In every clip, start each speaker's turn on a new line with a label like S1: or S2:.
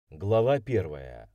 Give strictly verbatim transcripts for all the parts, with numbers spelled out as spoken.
S1: Глава первая.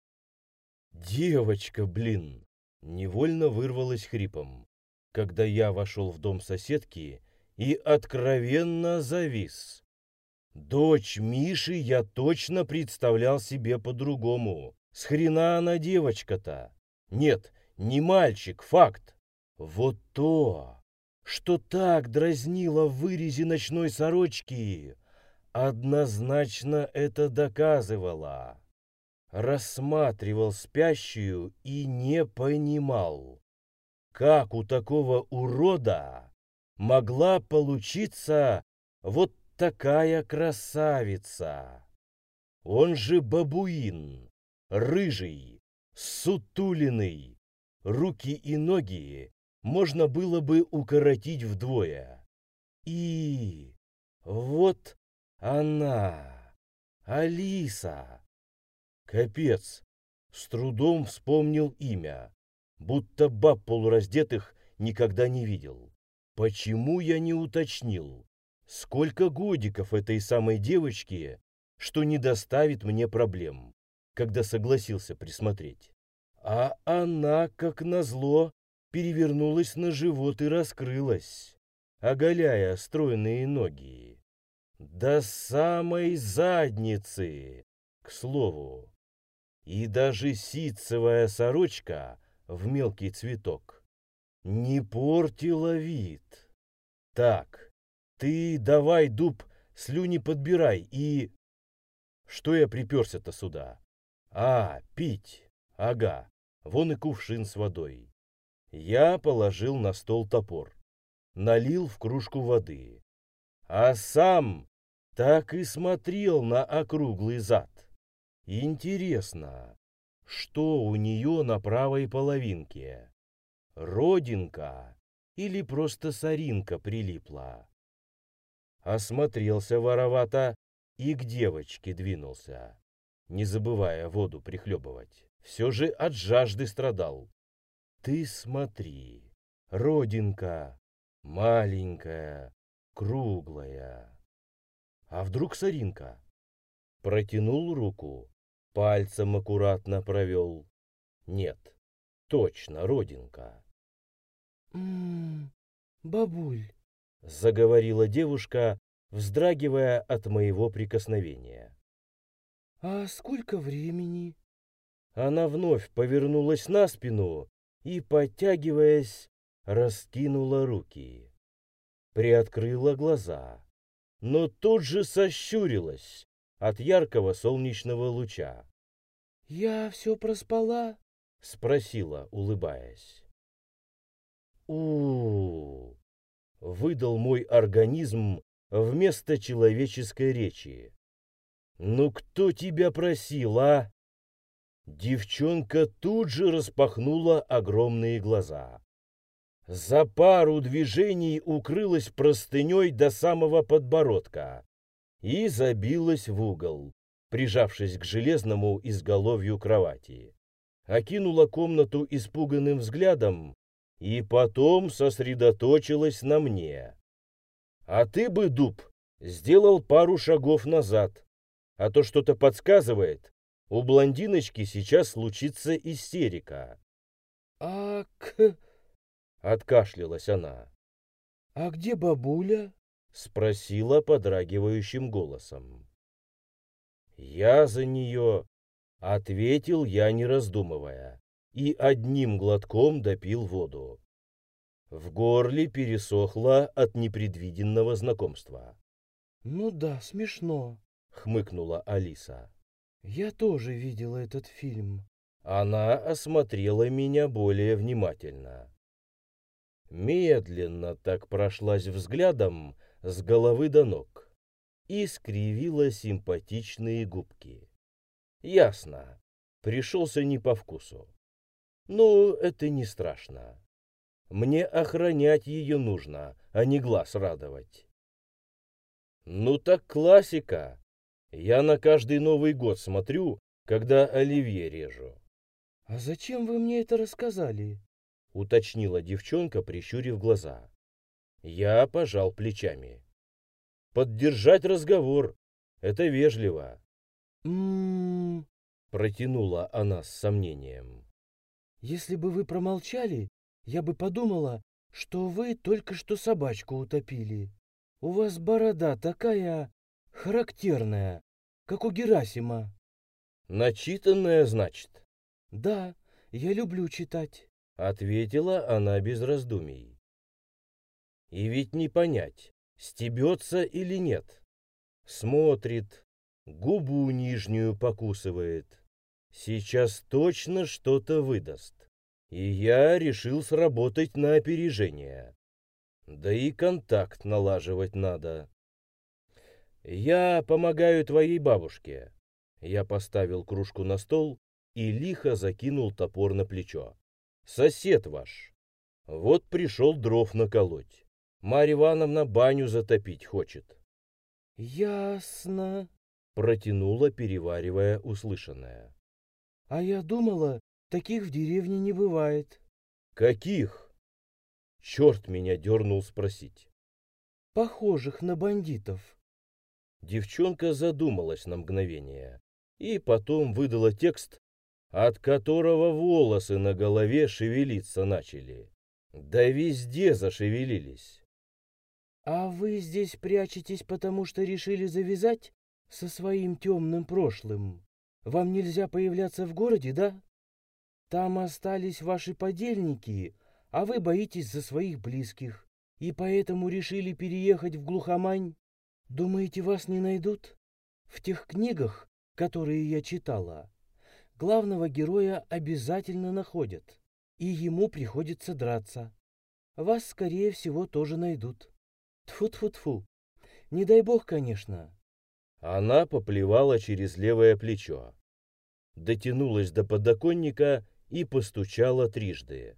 S1: «Девочка, блин!» Невольно вырвалась хрипом, когда я вошел в дом соседки и откровенно завис. Дочь Миши я точно представлял себе по-другому. С хрена она девочка-то? Нет, не мальчик, факт. Вот то, что так дразнило в вырезе ночной сорочки, однозначно это доказывало. Рассматривал спящую и не понимал, как у такого урода могла получиться вот такая красавица. Он же бабуин, рыжий, сутулиный, руки и ноги можно было бы укоротить вдвое. И вот она, Алиса. Капец, с трудом вспомнил имя, будто баб полураздетых никогда не видел. Почему я не уточнил, сколько годиков этой самой девочке, что не доставит мне проблем, когда согласился присмотреть? А она, как назло, перевернулась на живот и раскрылась, оголяя стройные ноги. До самой задницы, к слову. И даже ситцевая сорочка в мелкий цветок не портила вид. Так, ты давай, дуб, слюни подбирай и... Что я приперся-то сюда? А, пить. Ага, вон и кувшин с водой. Я положил на стол топор, налил в кружку воды, а сам так и смотрел на округлый зад. Интересно, что у нее на правой половинке? Родинка или просто соринка прилипла? Осмотрелся воровато и к девочке двинулся, не забывая воду прихлебывать. Все же от жажды страдал. Ты смотри, родинка маленькая, круглая. А вдруг соринка? Протянул руку, пальцем аккуратно провел. Нет, точно родинка. «М-м, бабуль», — заговорила девушка, вздрагивая от моего прикосновения. «А сколько времени?» Она вновь повернулась на спину и, подтягиваясь, раскинула руки. Приоткрыла глаза, но тут же сощурилась от яркого солнечного луча. «Я все проспала?» — спросила, улыбаясь. у выдал мой организм вместо человеческой речи. «Ну кто тебя просил, а?» Девчонка тут же распахнула огромные глаза. За пару движений укрылась простыней до самого подбородка и забилась в угол, прижавшись к железному изголовью кровати. Окинула комнату испуганным взглядом и потом сосредоточилась на мне. «А ты бы, дуб, сделал пару шагов назад, а то что-то подсказывает, у блондиночки сейчас случится истерика». «Ак...» — откашлялась она. «А где бабуля?» — спросила подрагивающим голосом. «Я за нее», — ответил я, не раздумывая, и одним глотком допил воду. В горле пересохло от непредвиденного знакомства. «Ну да, смешно», — хмыкнула Алиса. «Я тоже видела этот фильм». Она осмотрела меня более внимательно. Медленно так прошлась взглядом с головы до ног и скривила симпатичные губки. Ясно, пришелся не по вкусу. Ну, это не страшно. Мне охранять ее нужно, а не глаз радовать. Ну так классика. Я на каждый Новый год смотрю, когда оливье режу. «А зачем вы мне это рассказали?» — уточнила девчонка, прищурив глаза. Я пожал плечами. «Поддержать разговор. Это вежливо». «М-м-м...» Протянула она с сомнением.
S2: Если бы вы промолчали, я бы подумала, что вы только что собачку утопили. У вас борода такая характерная, как у Герасима.
S1: Начитанная, значит?
S2: Да, я люблю читать.
S1: Ответила она без раздумий. И ведь не понять, стебется или нет. Смотрит, губу нижнюю покусывает. Сейчас точно что-то выдаст. И я решил сработать на опережение. Да и контакт налаживать надо. Я помогаю твоей бабушке. Я поставил кружку на стол и лихо закинул топор на плечо. Сосед ваш. Вот пришел дров наколоть. Марья Ивановна баню затопить хочет.
S2: Ясно,
S1: Протянула, переваривая услышанное.
S2: а я думала, таких в деревне не бывает.
S1: Каких? Черт меня дернул спросить.
S2: Похожих на бандитов.
S1: Девчонка задумалась на мгновение и потом выдала текст, от которого волосы на голове шевелиться начали. Да везде зашевелились.
S2: А вы здесь прячетесь, потому что решили завязать со своим темным прошлым? Вам нельзя появляться в городе, да? Там остались ваши подельники, а вы боитесь за своих близких, и поэтому решили переехать в глухомань? Думаете, вас не найдут? В тех книгах, которые я читала, главного героя обязательно находят, и ему приходится драться. Вас, скорее всего, тоже найдут. Тьфу-тьфу-тьфу. Не дай бог, конечно.
S1: Она поплевала через левое плечо, дотянулась до подоконника и постучала трижды.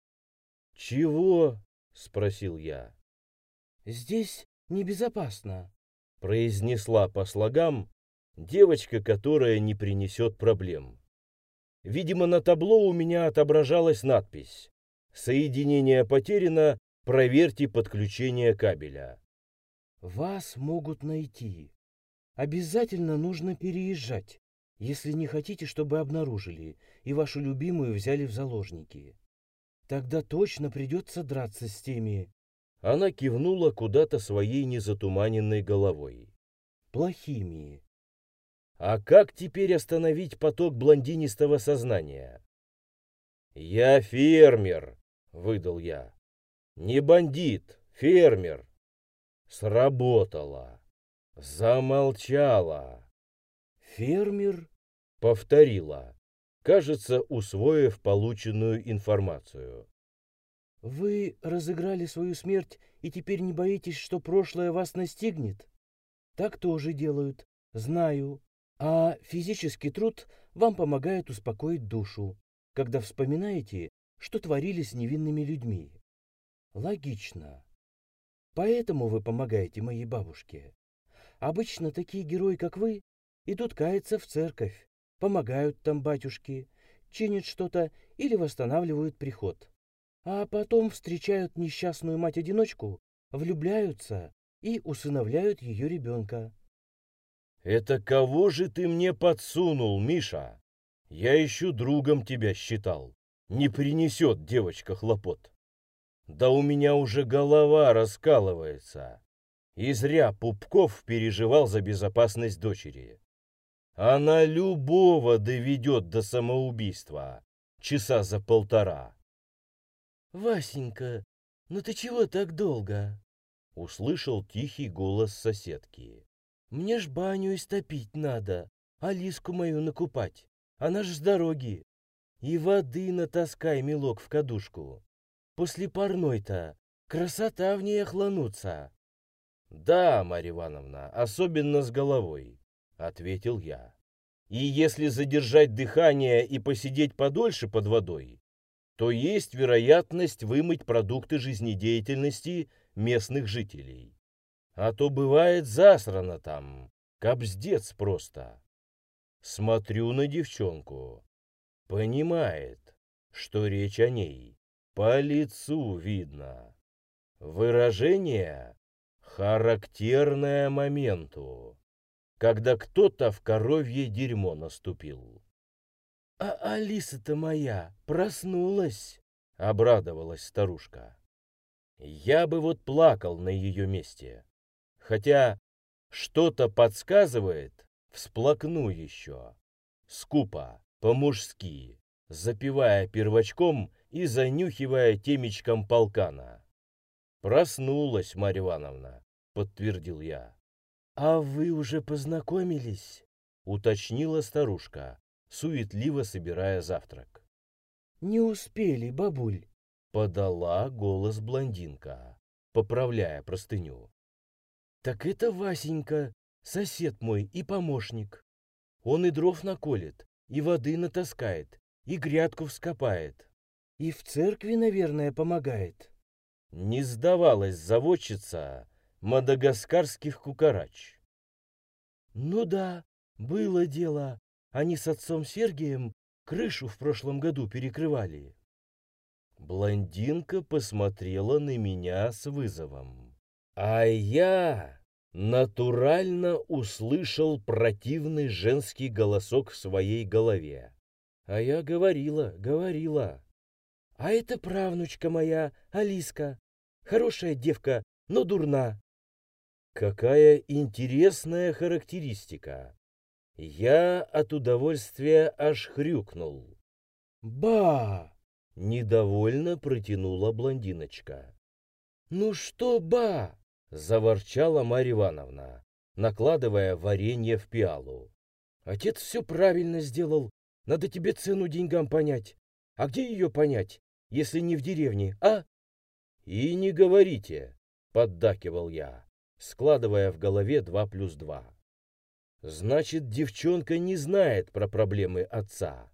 S1: «Чего?» — спросил я.
S2: Здесь небезопасно,
S1: Произнесла по слогам девочка, которая не принесет проблем. Видимо, на табло у меня отображалась надпись «Соединение потеряно, проверьте подключение кабеля».
S2: вас могут найти. Обязательно нужно переезжать, если не хотите, чтобы обнаружили и вашу любимую взяли в заложники. Тогда точно придется драться с теми
S1: Она кивнула куда-то своей незатуманенной головой.
S2: плохими.
S1: А как теперь остановить поток блондинистого сознания? «Я фермер», — выдал я. «Не бандит, фермер». Сработало. Замолчала.
S2: Фермер?
S1: Повторила, кажется, усвоив полученную информацию.
S2: Вы разыграли свою смерть и теперь не боитесь, что прошлое вас настигнет? Так тоже делают, знаю. А физический труд вам помогает успокоить душу, когда вспоминаете, что творили с невинными людьми. Логично. Поэтому вы помогаете моей бабушке. Обычно такие герои, как вы, идут каяться в церковь, помогают там батюшке, чинят что-то или восстанавливают приход. А потом встречают несчастную мать-одиночку, влюбляются и усыновляют ее ребенка.
S1: «Это кого же ты мне подсунул, Миша? Я еще другом тебя считал. Не принесет девочка хлопот. Да у меня уже голова раскалывается. И зря Пупков переживал за безопасность дочери. Она любого доведет до самоубийства. Часа за полтора».
S2: «Васенька, ну ты чего так долго?»
S1: Услышал тихий голос соседки.
S2: «Мне ж баню истопить надо, Алиску мою накупать. Она ж с дороги. И воды натаскай, милок, в кадушку. После парной-то красота в ней охлануться».
S1: «Да, Марья Ивановна, особенно с головой», — ответил я. «И если задержать дыхание и посидеть подольше под водой, то есть вероятность вымыть продукты жизнедеятельности местных жителей. А то бывает засрано там, кабздец просто». Смотрю на девчонку. Понимает, что речь о ней. По лицу видно. Выражение характерное моменту, когда кто-то в коровье дерьмо наступил. А Алиса-то моя проснулась, обрадовалась старушка. Я бы вот плакал на ее месте. Хотя что-то подсказывает, всплакну еще. Скупо, по-мужски, запивая первачком и занюхивая темечком полкана. «Проснулась, Марья Ивановна», — подтвердил я. «А вы уже познакомились?» — уточнила старушка, суетливо собирая завтрак.
S2: «Не успели, бабуль»,
S1: — подала голос блондинка, поправляя простыню. «Так это Васенька, сосед мой и помощник. Он и дров наколет, и воды натаскает, и грядку вскопает.
S2: И в церкви, наверное, помогает».
S1: Не сдавалась заводчица мадагаскарских кукарач.
S2: «Ну да, было дело. Они с отцом Сергием крышу в прошлом году перекрывали».
S1: Блондинка посмотрела на меня с вызовом. А я натурально услышал противный женский голосок в своей голове. А я говорила, говорила.
S2: «А это правнучка моя, Алиска. Хорошая девка, но дурна».
S1: Какая интересная характеристика. Я от удовольствия аж хрюкнул.
S2: «Ба!»
S1: — недовольно протянула блондиночка.
S2: «Ну что, ба?»
S1: — заворчала Марья Ивановна, накладывая варенье в пиалу.
S2: «Отец все правильно сделал. Надо тебе цену деньгам понять. А где ее понять, если не в деревне, а?»
S1: «И не говорите», — поддакивал я, складывая в голове два плюс два. «Значит, девчонка не знает про проблемы отца.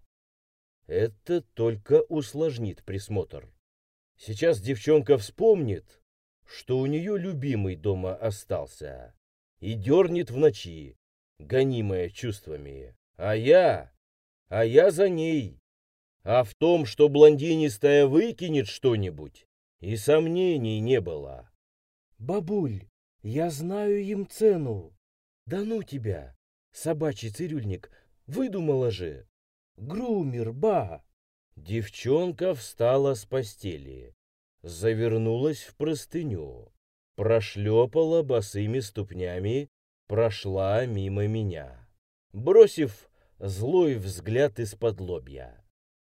S1: Это только усложнит присмотр. Сейчас девчонка вспомнит, что у нее любимый дома остался, и дернет в ночи, гонимая чувствами. А я... а я за ней. А в том, что блондинистая выкинет что-нибудь, и сомнений не было».
S2: «Бабуль, я знаю им цену». «Да ну тебя, собачий цирюльник, выдумала же. Грумер, ба!»
S1: Девчонка встала с постели, завернулась в простыню, прошлепала босыми ступнями, прошла мимо меня, бросив злой взгляд из-под лобья.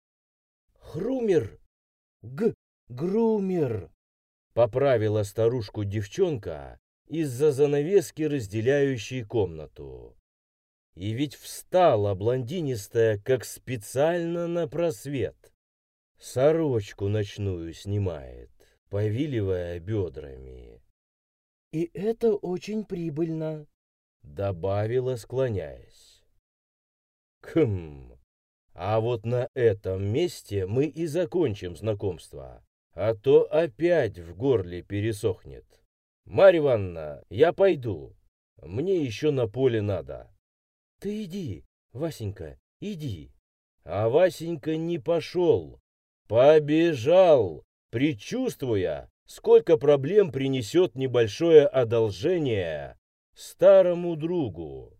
S2: «Хрумер! Г! Грумер!»
S1: — поправила старушку девчонка из-за занавески, разделяющей комнату. И ведь встала блондинистая, как специально на просвет. Сорочку ночную снимает, повиливая бедрами.
S2: «И это очень прибыльно»,
S1: — добавила, склоняясь. «Хм, а вот на этом месте мы и закончим знакомство, а то опять в горле пересохнет. Марья Ивановна, я пойду, мне еще на поле надо».
S2: «Ты иди, Васенька, иди».
S1: А Васенька не пошел, побежал, предчувствуя, сколько проблем принесет небольшое одолжение старому другу.